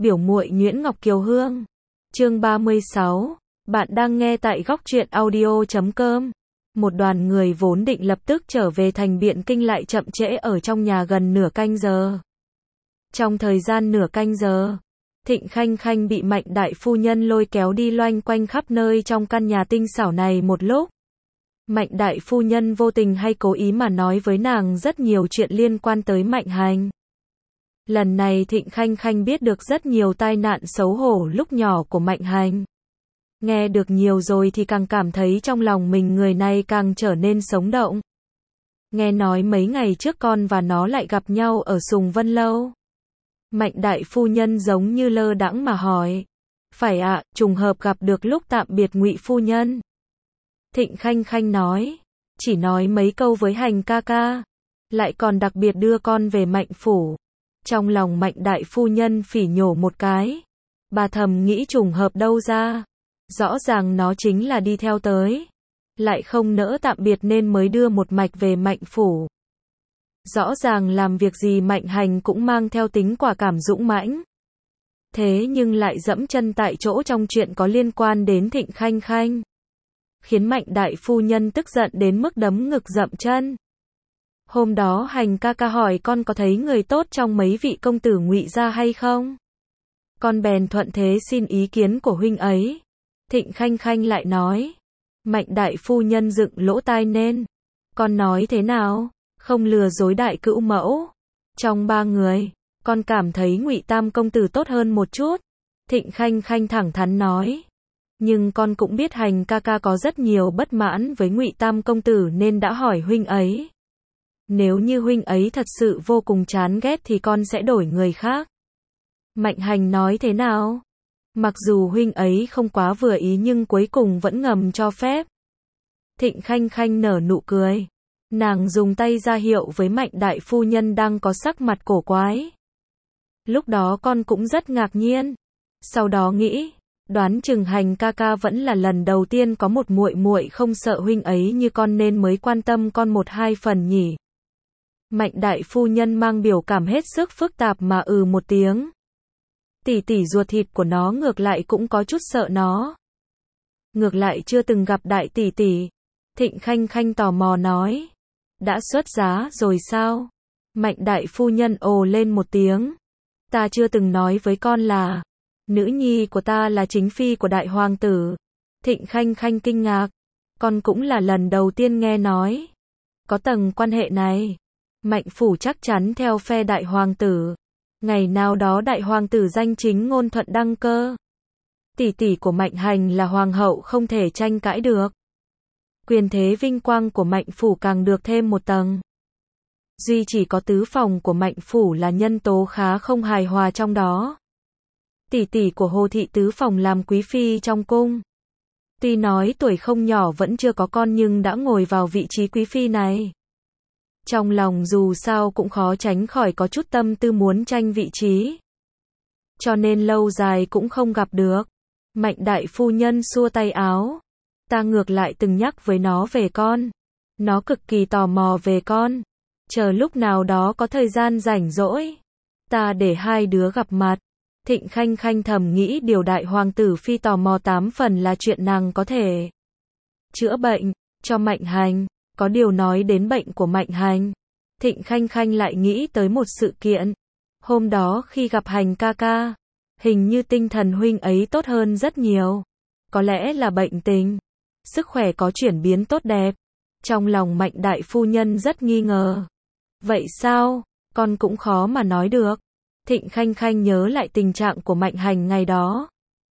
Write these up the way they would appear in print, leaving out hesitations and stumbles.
Biểu muội Nguyễn Ngọc Kiều Hương. Chương 36. Bạn đang nghe tại góc truyện audio.com. Một đoàn người vốn định lập tức trở về thành Biện Kinh lại chậm trễ ở trong nhà gần nửa canh giờ. Trong thời gian nửa canh giờ, Thịnh Khanh Khanh bị Mạnh đại phu nhân lôi kéo đi loanh quanh khắp nơi trong căn nhà tinh xảo này một lúc. Mạnh đại phu nhân vô tình hay cố ý mà nói với nàng rất nhiều chuyện liên quan tới Mạnh Hành. Lần này Thịnh Khanh Khanh biết được rất nhiều tai nạn xấu hổ lúc nhỏ của Mạnh Hành. Nghe được nhiều rồi thì càng cảm thấy trong lòng mình người này càng trở nên sống động. Nghe nói mấy ngày trước con và nó lại gặp nhau ở Sùng Vân Lâu. Mạnh đại phu nhân giống như lơ đãng mà hỏi. Phải ạ, trùng hợp gặp được lúc tạm biệt Ngụy phu nhân. Thịnh Khanh Khanh nói. Chỉ nói mấy câu với Hành ca ca. Lại còn đặc biệt đưa con về Mạnh phủ. Trong lòng Mạnh đại phu nhân phỉ nhổ một cái. Bà thầm nghĩ trùng hợp đâu ra. Rõ ràng nó chính là đi theo tới. Lại không nỡ tạm biệt nên mới đưa một mạch về Mạnh phủ. Rõ ràng làm việc gì Mạnh Hành cũng mang theo tính quả cảm dũng mãnh. Thế nhưng lại dẫm chân tại chỗ trong chuyện có liên quan đến Thịnh Khanh Khanh. Khiến Mạnh đại phu nhân tức giận đến mức đấm ngực dậm chân. Hôm đó Hành ca ca hỏi con có thấy người tốt trong mấy vị công tử Ngụy gia hay không? Con bèn thuận thế xin ý kiến của huynh ấy. Thịnh Khanh Khanh lại nói. Mạnh đại phu nhân dựng lỗ tai nên. Con nói thế nào? Không lừa dối đại cữu mẫu. Trong ba người, con cảm thấy Ngụy tam công tử tốt hơn một chút. Thịnh Khanh Khanh thẳng thắn nói. Nhưng con cũng biết Hành ca ca có rất nhiều bất mãn với Ngụy tam công tử nên đã hỏi huynh ấy. Nếu như huynh ấy thật sự vô cùng chán ghét thì con sẽ đổi người khác. Mạnh Hành nói thế nào? Mặc dù huynh ấy không quá vừa ý nhưng cuối cùng vẫn ngầm cho phép. Thịnh Khanh Khanh nở nụ cười. Nàng dùng tay ra hiệu với Mạnh đại phu nhân đang có sắc mặt cổ quái. Lúc đó con cũng rất ngạc nhiên. Sau đó nghĩ, đoán chừng Hành ca ca vẫn là lần đầu tiên có một muội muội không sợ huynh ấy như con nên mới quan tâm con một hai phần nhỉ. Mạnh đại phu nhân mang biểu cảm hết sức phức tạp mà một tiếng. Tỷ tỷ ruột thịt của nó ngược lại cũng có chút sợ nó. Ngược lại chưa từng gặp đại tỷ tỷ. Thịnh Khanh Khanh tò mò nói. Đã xuất giá rồi sao? Mạnh đại phu nhân ồ lên một tiếng. Ta chưa từng nói với con là nữ nhi của ta là chính phi của đại hoàng tử. Thịnh Khanh Khanh kinh ngạc. Con cũng là lần đầu tiên nghe nói. Có tầng quan hệ này. Mạnh phủ chắc chắn theo phe đại hoàng tử. Ngày nào đó đại hoàng tử danh chính ngôn thuận đăng cơ. Tỷ tỷ của Mạnh Hành là hoàng hậu không thể tranh cãi được. Quyền thế vinh quang của Mạnh phủ càng được thêm một tầng. Duy chỉ có tứ phòng của Mạnh phủ là nhân tố khá không hài hòa trong đó. Tỷ tỷ của Hồ thị tứ phòng làm quý phi trong cung. Tuy nói tuổi không nhỏ vẫn chưa có con nhưng đã ngồi vào vị trí quý phi này. Trong lòng dù sao cũng khó tránh khỏi có chút tâm tư muốn tranh vị trí. Cho nên lâu dài cũng không gặp được. Mạnh đại phu nhân xua tay áo. Ta ngược lại từng nhắc với nó về con. Nó cực kỳ tò mò về con. Chờ lúc nào đó có thời gian rảnh rỗi. Ta để hai đứa gặp mặt. Thịnh Khanh Khanh thầm nghĩ điều đại hoàng tử phi tò mò 8 phần là chuyện nàng có thể chữa bệnh cho Mạnh Hành. Có điều nói đến bệnh của Mạnh Hành. Thịnh Khanh Khanh lại nghĩ tới một sự kiện. Hôm đó khi gặp Hành ca ca. Hình như tinh thần huynh ấy tốt hơn rất nhiều. Có lẽ là bệnh tình. Sức khỏe có chuyển biến tốt đẹp. Trong lòng Mạnh đại phu nhân rất nghi ngờ. Vậy sao? Con cũng khó mà nói được. Thịnh Khanh Khanh nhớ lại tình trạng của Mạnh Hành ngày đó.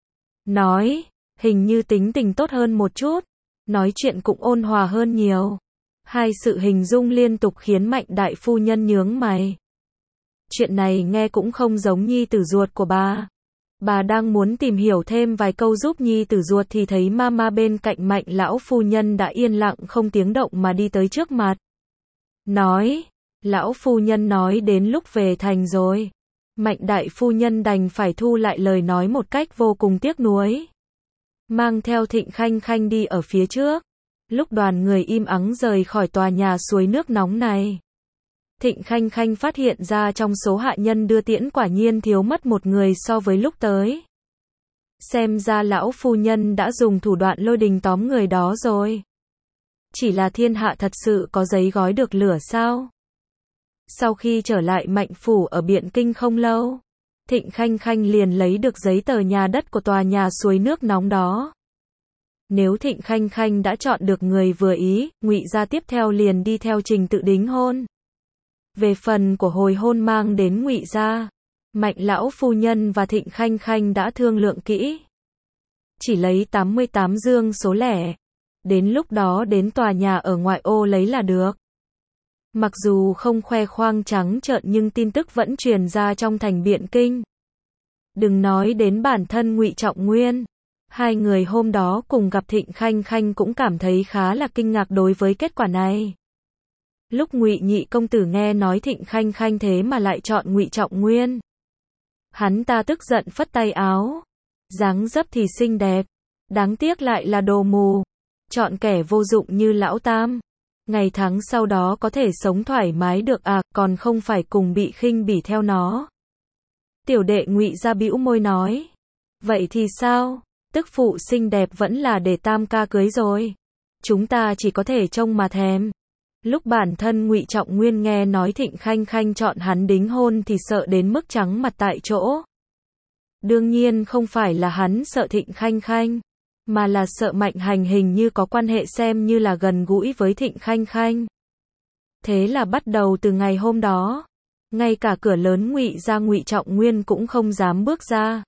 Nói, hình như tính tình tốt hơn một chút. Nói chuyện cũng ôn hòa hơn nhiều. Hai sự hình dung liên tục khiến Mạnh đại phu nhân nhướng mày. Chuyện này nghe cũng không giống nhi tử ruột của bà. Bà đang muốn tìm hiểu thêm vài câu giúp nhi tử ruột thì thấy mama bên cạnh Mạnh lão phu nhân đã yên lặng không tiếng động mà đi tới trước mặt. Nói, lão phu nhân nói đến lúc về thành rồi. Mạnh đại phu nhân đành phải thu lại lời nói một cách vô cùng tiếc nuối. Mang theo Thịnh Khanh Khanh đi ở phía trước. Lúc đoàn người im ắng rời khỏi tòa nhà suối nước nóng này. Thịnh Khanh Khanh phát hiện ra trong số hạ nhân đưa tiễn quả nhiên thiếu mất một người so với lúc tới. Xem ra lão phu nhân đã dùng thủ đoạn lôi đình tóm người đó rồi. Chỉ là thiên hạ thật sự có giấy gói được lửa sao? Sau khi trở lại Mạnh phủ ở Biện Kinh không lâu, Thịnh Khanh Khanh liền lấy được giấy tờ nhà đất của tòa nhà suối nước nóng đó. Nếu Thịnh Khanh Khanh đã chọn được người vừa ý, Ngụy gia tiếp theo liền đi theo trình tự đính hôn. Về phần của hồi hôn mang đến Ngụy gia, Mạnh lão phu nhân và Thịnh Khanh Khanh đã thương lượng kỹ. Chỉ lấy 88 dương số lẻ. Đến lúc đó đến tòa nhà ở ngoại ô lấy là được. Mặc dù không khoe khoang trắng trợn nhưng tin tức vẫn truyền ra trong thành Biện Kinh. Đừng nói đến bản thân Ngụy Trọng Nguyên. Hai người hôm đó cùng gặp Thịnh Khanh Khanh cũng cảm thấy khá là kinh ngạc đối với kết quả này. Lúc Ngụy nhị công tử nghe nói Thịnh Khanh Khanh thế mà lại chọn Ngụy Trọng Nguyên, hắn ta tức giận phất tay áo. Dáng dấp thì xinh đẹp, đáng tiếc lại là đồ mù. Chọn kẻ vô dụng như lão tam, ngày tháng sau đó có thể sống thoải mái được à, còn không phải cùng bị khinh bỉ theo nó. Tiểu đệ Ngụy gia bĩu môi nói, vậy thì sao, tức phụ xinh đẹp vẫn là để tam ca cưới rồi. Chúng ta chỉ có thể trông mà thèm. Lúc bản thân Ngụy Trọng Nguyên nghe nói Thịnh Khanh Khanh chọn hắn đính hôn thì sợ đến mức trắng mặt tại chỗ. Đương nhiên không phải là hắn sợ Thịnh Khanh Khanh, mà là sợ Mạnh Hành hình như có quan hệ xem như là gần gũi với Thịnh Khanh Khanh. Thế là bắt đầu từ ngày hôm đó, ngay cả cửa lớn Ngụy gia Ngụy Trọng Nguyên cũng không dám bước ra.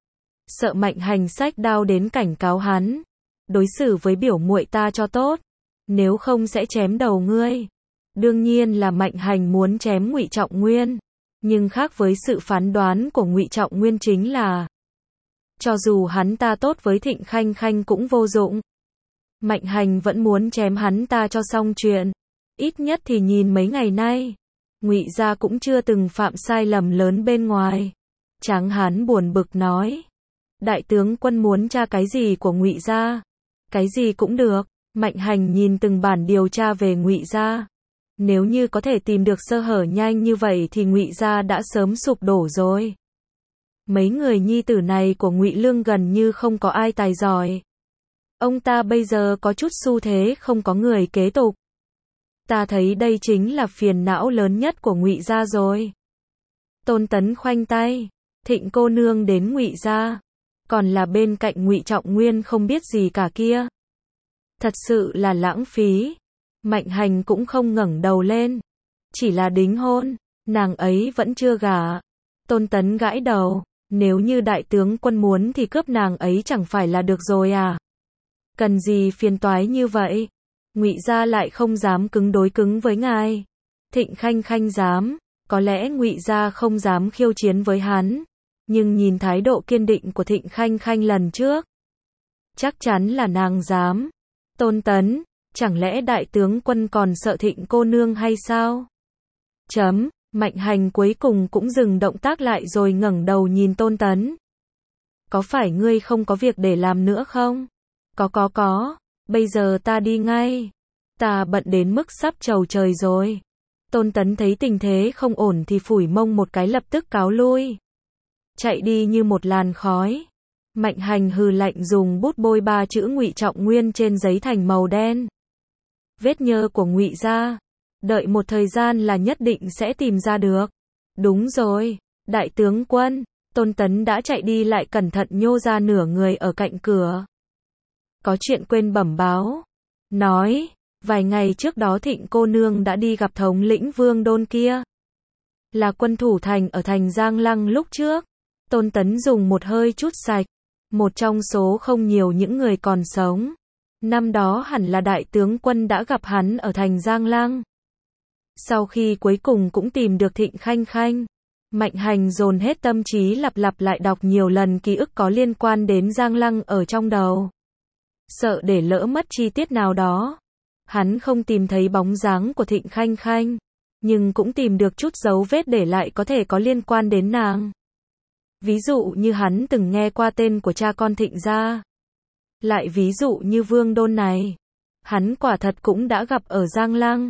Sợ Mạnh Hành xách đao đến cảnh cáo hắn, đối xử với biểu muội ta cho tốt, nếu không sẽ chém đầu ngươi. Đương nhiên là Mạnh Hành muốn chém Ngụy Trọng Nguyên, nhưng khác với sự phán đoán của Ngụy Trọng Nguyên chính là cho dù hắn ta tốt với Thịnh Khanh Khanh cũng vô dụng. Mạnh Hành vẫn muốn chém hắn ta cho xong chuyện. Ít nhất thì nhìn mấy ngày nay, Ngụy gia cũng chưa từng phạm sai lầm lớn bên ngoài. Tráng hán buồn bực nói, đại tướng quân muốn tra cái gì của Ngụy gia? Cái gì cũng được. Mạnh Hành nhìn từng bản điều tra về Ngụy gia. Nếu như có thể tìm được sơ hở nhanh như vậy thì Ngụy gia đã sớm sụp đổ rồi. Mấy người nhi tử này của Ngụy Lương gần như không có ai tài giỏi. Ông ta bây giờ có chút xu thế không có người kế tục. Ta thấy đây chính là phiền não lớn nhất của Ngụy gia rồi. Tôn Tấn khoanh tay, Thịnh cô nương đến Ngụy gia, còn là bên cạnh Ngụy Trọng Nguyên không biết gì cả kia. Thật sự là lãng phí. Mạnh Hành cũng không ngẩng đầu lên, chỉ là đính hôn, nàng ấy vẫn chưa gả. Tôn Tấn gãi đầu, nếu như đại tướng quân muốn thì cướp nàng ấy chẳng phải là được rồi à? Cần gì phiền toái như vậy? Ngụy gia lại không dám cứng đối cứng với ngài. Thịnh Khanh Khanh dám, có lẽ Ngụy gia không dám khiêu chiến với hắn, nhưng nhìn thái độ kiên định của Thịnh Khanh Khanh lần trước, chắc chắn là nàng dám. Tôn Tấn, chẳng lẽ đại tướng quân còn sợ Thịnh cô nương hay sao? Mạnh Hành cuối cùng cũng dừng động tác lại rồi ngẩng đầu nhìn Tôn Tấn. Có phải ngươi không có việc để làm nữa không? Có. Bây giờ ta đi ngay. Ta bận đến mức sắp trầu trời rồi. Tôn Tấn thấy tình thế không ổn thì phủi mông một cái lập tức cáo lui. Chạy đi như một làn khói. Mạnh Hành hừ lạnh dùng bút bôi 3 chữ Ngụy Trọng Nguyên trên giấy thành màu đen. Vết nhơ của Ngụy gia, đợi một thời gian là nhất định sẽ tìm ra được. Đúng rồi, đại tướng quân. Tôn Tấn đã chạy đi lại cẩn thận nhô ra nửa người ở cạnh cửa. Có chuyện quên bẩm báo. Nói, vài ngày trước đó Thịnh cô nương đã đi gặp thống lĩnh Vương Đôn kia. Là quân thủ thành ở thành Giang Lăng lúc trước. Tôn Tấn dùng một hơi chút sạch. Một trong số không nhiều những người còn sống. Năm đó hẳn là đại tướng quân đã gặp hắn ở thành Giang Lăng. Sau khi cuối cùng cũng tìm được Thịnh Khanh Khanh, Mạnh Hành dồn hết tâm trí lặp lại đọc nhiều lần ký ức có liên quan đến Giang Lăng ở trong đầu. Sợ để lỡ mất chi tiết nào đó. Hắn không tìm thấy bóng dáng của Thịnh Khanh Khanh, nhưng cũng tìm được chút dấu vết để lại có thể có liên quan đến nàng. Ví dụ như hắn từng nghe qua tên của cha con Thịnh gia. Lại ví dụ như Vương Đôn này, hắn quả thật cũng đã gặp ở Giang Lăng.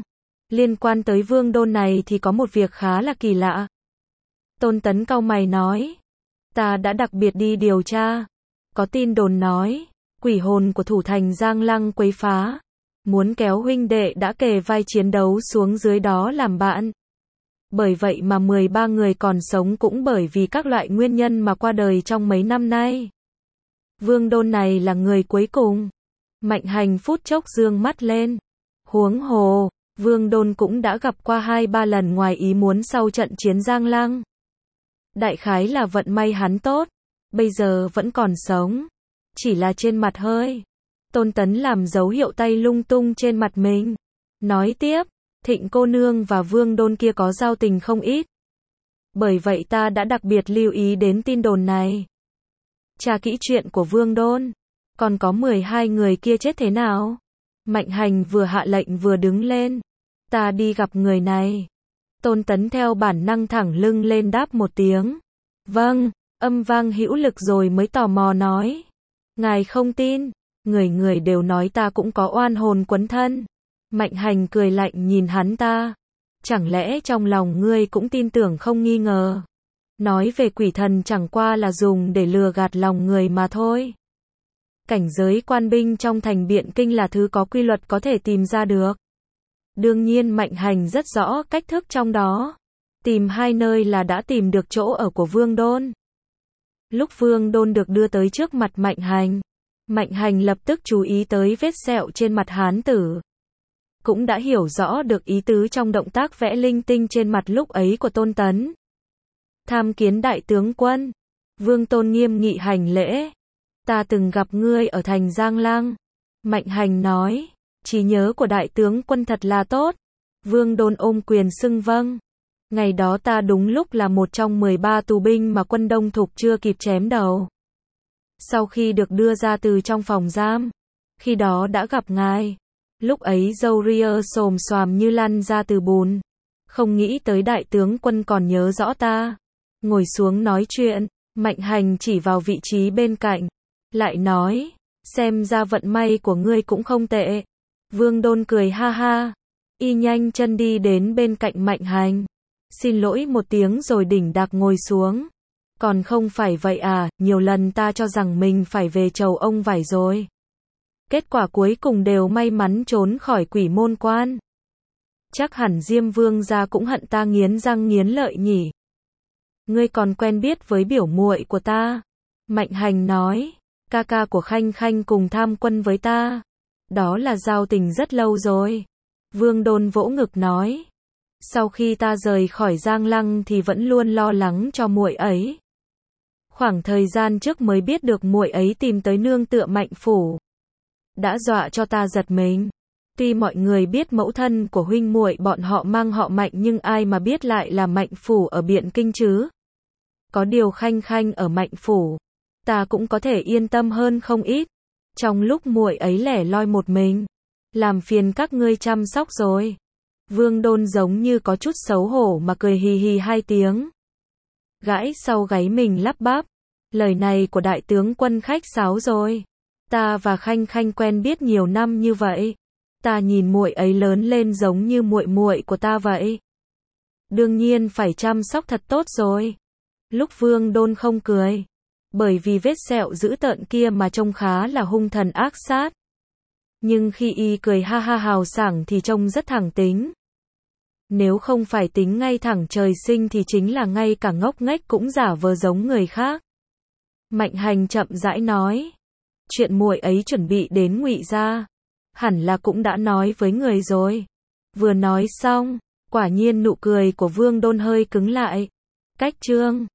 Liên quan tới Vương Đôn này thì có một việc khá là kỳ lạ. Tôn Tấn cau mày nói. Ta đã đặc biệt đi điều tra. Có tin đồn nói, quỷ hồn của thủ thành Giang Lăng quấy phá. Muốn kéo huynh đệ đã kề vai chiến đấu xuống dưới đó làm bạn. Bởi vậy mà 13 người còn sống cũng bởi vì các loại nguyên nhân mà qua đời trong mấy năm nay. Vương Đôn này là người cuối cùng. Mạnh Hành phút chốc dương mắt lên. Huống hồ, Vương Đôn cũng đã gặp qua 2-3 lần ngoài ý muốn sau trận chiến Giang Lăng. Đại khái là vận may hắn tốt, bây giờ vẫn còn sống. Chỉ là trên mặt hơi. Tôn Tấn làm dấu hiệu tay lung tung trên mặt mình. Nói tiếp, Thịnh cô nương và Vương Đôn kia có giao tình không ít. Bởi vậy ta đã đặc biệt lưu ý đến tin đồn này. Tra kỹ chuyện của Vương Đôn. Còn có 12 người kia chết thế nào? Mạnh Hành vừa hạ lệnh vừa đứng lên. Ta đi gặp người này. Tôn Tấn theo bản năng thẳng lưng lên đáp một tiếng. Vâng, âm vang hữu lực rồi mới tò mò nói. Ngài không tin, người người đều nói ta cũng có oan hồn quấn thân. Mạnh Hành cười lạnh nhìn hắn ta. Chẳng lẽ trong lòng ngươi cũng tin tưởng không nghi ngờ? Nói về quỷ thần chẳng qua là dùng để lừa gạt lòng người mà thôi. Cảnh giới quan binh trong thành Biện Kinh là thứ có quy luật có thể tìm ra được. Đương nhiên Mạnh Hành rất rõ cách thức trong đó. Tìm 2 nơi là đã tìm được chỗ ở của Vương Đôn. Lúc Vương Đôn được đưa tới trước mặt Mạnh Hành lập tức chú ý tới vết sẹo trên mặt hán tử. Cũng đã hiểu rõ được ý tứ trong động tác vẽ linh tinh trên mặt lúc ấy của Tôn Tấn. Tham kiến đại tướng quân. Vương Tôn nghiêm nghị hành lễ. Ta từng gặp ngươi ở thành Giang Lăng. Mạnh Hành nói. Trí nhớ của đại tướng quân thật là tốt. Vương Đôn ôm quyền xưng vâng. Ngày đó ta đúng lúc là một trong 13 tù binh mà quân Đông Thục chưa kịp chém đầu. Sau khi được đưa ra từ trong phòng giam, khi đó đã gặp ngài. Lúc ấy râu ria xồm xoàm như lăn ra từ bùn. Không nghĩ tới đại tướng quân còn nhớ rõ ta. Ngồi xuống nói chuyện, Mạnh Hành chỉ vào vị trí bên cạnh. Lại nói, xem ra vận may của ngươi cũng không tệ. Vương Đôn cười ha ha. Y nhanh chân đi đến bên cạnh Mạnh Hành. Xin lỗi một tiếng rồi đỉnh đạc ngồi xuống. Còn không phải vậy à, nhiều lần ta cho rằng mình phải về chầu ông vải rồi. Kết quả cuối cùng đều may mắn trốn khỏi quỷ môn quan. Chắc hẳn Diêm Vương gia cũng hận ta nghiến răng nghiến lợi nhỉ. Ngươi còn quen biết với biểu muội của ta. Mạnh Hành nói, ca ca của Khanh Khanh cùng tham quân với ta. Đó là giao tình rất lâu rồi. Vương Đôn vỗ ngực nói. Sau khi ta rời khỏi Giang Lăng thì vẫn luôn lo lắng cho muội ấy. Khoảng thời gian trước mới biết được muội ấy tìm tới nương tựa Mạnh phủ. Đã dọa cho ta giật mình. Tuy mọi người biết mẫu thân của huynh muội bọn họ mang họ Mạnh nhưng ai mà biết lại là Mạnh phủ ở Biện Kinh chứ. Có điều Khanh Khanh ở Mạnh phủ, ta cũng có thể yên tâm hơn không ít. Trong lúc muội ấy lẻ loi một mình, làm phiền các ngươi chăm sóc rồi. Vương Đôn giống như có chút xấu hổ mà cười hì hì 2 tiếng. Gãi sau gáy mình lắp bắp. Lời này của đại tướng quân khách sáo rồi. Ta và Khanh Khanh quen biết nhiều năm như vậy. Ta nhìn muội ấy lớn lên giống như muội muội của ta vậy. Đương nhiên phải chăm sóc thật tốt rồi. Lúc Vương Đôn không cười, bởi vì vết sẹo dữ tợn kia mà trông khá là hung thần ác sát. Nhưng khi y cười ha ha hào sảng thì trông rất thẳng tính. Nếu không phải tính ngay thẳng trời sinh thì chính là ngay cả ngốc nghếch cũng giả vờ giống người khác. Mạnh Hành chậm rãi nói. Chuyện muội ấy chuẩn bị đến Ngụy gia, hẳn là cũng đã nói với người rồi. Vừa nói xong, quả nhiên nụ cười của Vương Đôn hơi cứng lại. Cách chương